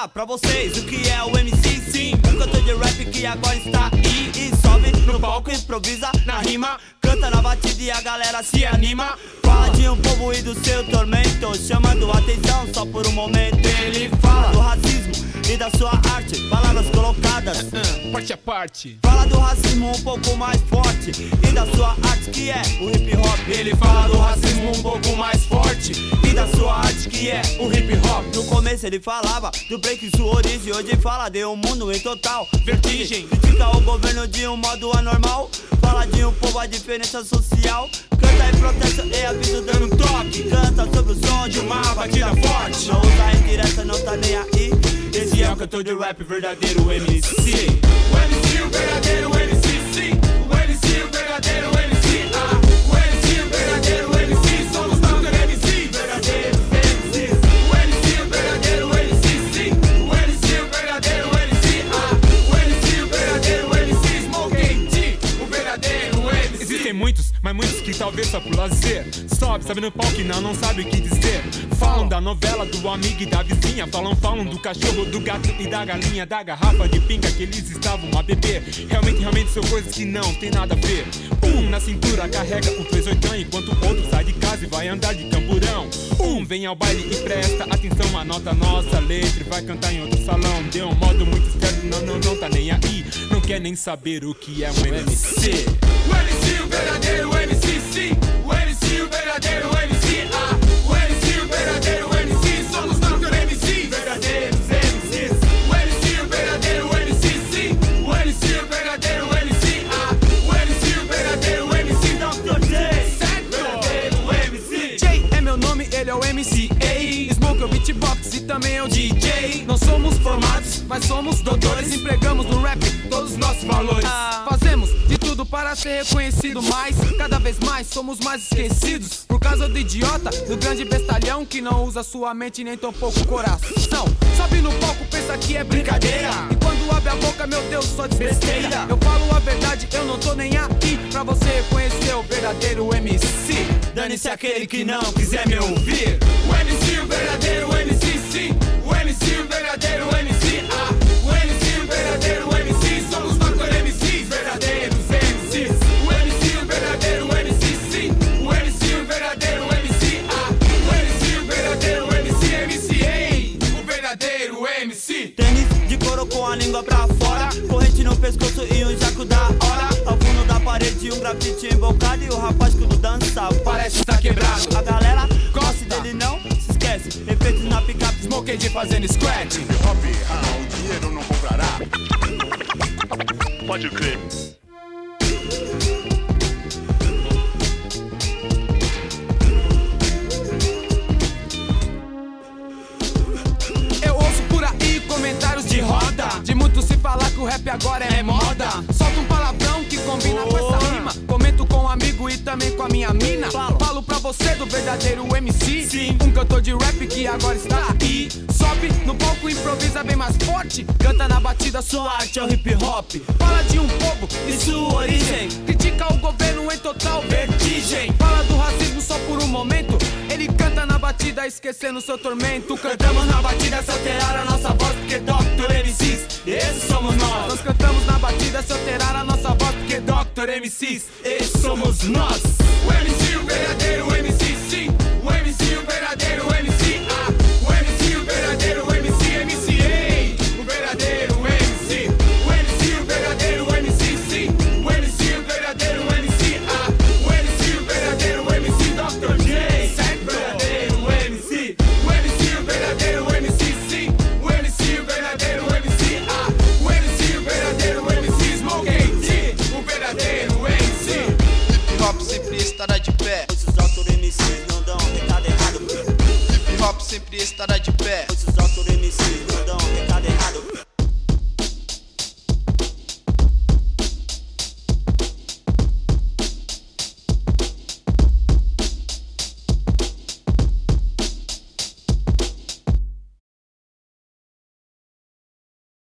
pra vocês o que é o MC, sim. Um cantor de rap que agora está aí e sobe no palco, improvisa na rima, canta na batida e a galera se anima. Fala de um povo e do seu tormento, chamando atenção só por um momento. Ele fala do racismo e da sua arte, palavras colocadas parte a parte. Fala do racismo um pouco mais forte e da sua arte que é o hip hop. Ele fala do racismo um pouco mais forte e da sua arte que é o hip hop. No começo ele falava do break, sua origem. Hoje fala de um mundo em total vertigem. Critica o governo de um modo anormal. Fala de um povo, a diferença social. Canta e protesta e avisa dando um toque. Canta sobre o som de uma batida forte. Não usa indireta, não tá nem aí. Esse é o cantor de rap verdadeiro MC. O MC, o verdadeiro MC, sim. O MC, o verdadeiro MC. O MC, o verdadeiro MC. Somos Dr. MC, verdadeiros MCs. O MC, o verdadeiro MC, sim. O MC, o verdadeiro MC. O MC, o verdadeiro MC. Smoking T, o verdadeiro MC. Existem muitos, mas muitos que talvez só por lazer. Sobe, sabe no palco e não sabe o que dizer. Falam da novela, do amigo e da vizinha. Falam do cachorro, do gato e da galinha. Da garrafa de pinga que eles estavam a beber. Realmente são coisas que não tem nada a ver. Um na cintura carrega o 38, enquanto o outro sai de casa e vai andar de camburão. Um vem ao baile e presta atenção, anota nossa letra e vai cantar em outro salão. De um modo muito esperto, não tá nem aí. Não quer nem saber o que é um MC. O MC, o verdadeiro MC, sim. O MC, o verdadeiro MC. O MC, o verdadeiro MC. Somos Dr. MC, verdadeiros MCs. O MC, o verdadeiro MC, sim. O MC, o verdadeiro MC. O MC, o verdadeiro MC. Dr. J, certo? Verdadeiro MC. J é meu nome, ele é o MC. Smoke é o beatbox e também é o DJ. Não somos formados, mas somos doutores. Empregamos no rap todos os nossos valores. Fazemos de tudo para ser reconhecido, mas cada vez mais somos mais esquecidos por causa do idiota, do grande bestalhão que não usa sua mente nem tão pouco coração. Sobe no palco, pensa que é brincadeira, e quando abre a boca, meu Deus, só diz besteira. Eu falo a verdade, eu não tô nem aí pra você reconhecer o verdadeiro MC. Dane-se aquele que não quiser me ouvir. O MC, o verdadeiro MC, sim. O MC, o verdadeiro MC. O MC, o verdadeiro MC. Somos Dr. MCs, verdadeiros MCs. O MC, o verdadeiro MC, sim. O MC, o verdadeiro MC. O MC, o verdadeiro MC. MCA, o verdadeiro MC. Tênis de couro com a língua pra fora, corrente no pescoço e um jaco da hora. Ao fundo da parede um grafite invocado e o rapaz quando dança Parece estar quebrado. A galera gosta dele, não se esquece. Efeitos na picape, Smoke de fazendo scratch. Hop, o dinheiro não comprará. Pode crer. Eu ouço por aí comentários de roda, de muito se falar que o rap agora é moda. Solta um palavrão que combina com essa rima. Comento com um amigo e também com a minha mina. Falo pra você do verdadeiro MC, sim. Um cantor de rap que agora está aí. Sobe no palco, improvisa bem mais forte. Canta na batida, sua arte é o hip hop. Fala de um povo e sua origem. Critica o governo em total vertigem. Fala do racismo só por um momento. Ele canta na batida, esquecendo seu tormento. cantamos na batida se alterar a nossa voz, porque Dr. MCs, esses somos nós. Nós cantamos na batida se alterar a nossa voz, porque Dr. MCs, esses somos nós. O MC, o verdadeiro MC, sim. O MC, o verdadeiro MC. O MC, o verdadeiro MC. MCA, o verdadeiro MC. O MC, o verdadeiro MC, sim. O MC, o verdadeiro MC. O MC, o verdadeiro MC. Dr. J, certo? Verdadeiro MC. O MC, o verdadeiro MC, sim. O MC, o verdadeiro MC. O MC, o verdadeiro MC. Smoking T, o verdadeiro MC. Hip hop sempre estará de pé, Pois os Dr. MCs não dão recado errado. hip hop sempre estará de pé. Pois os Dr. MCs não dão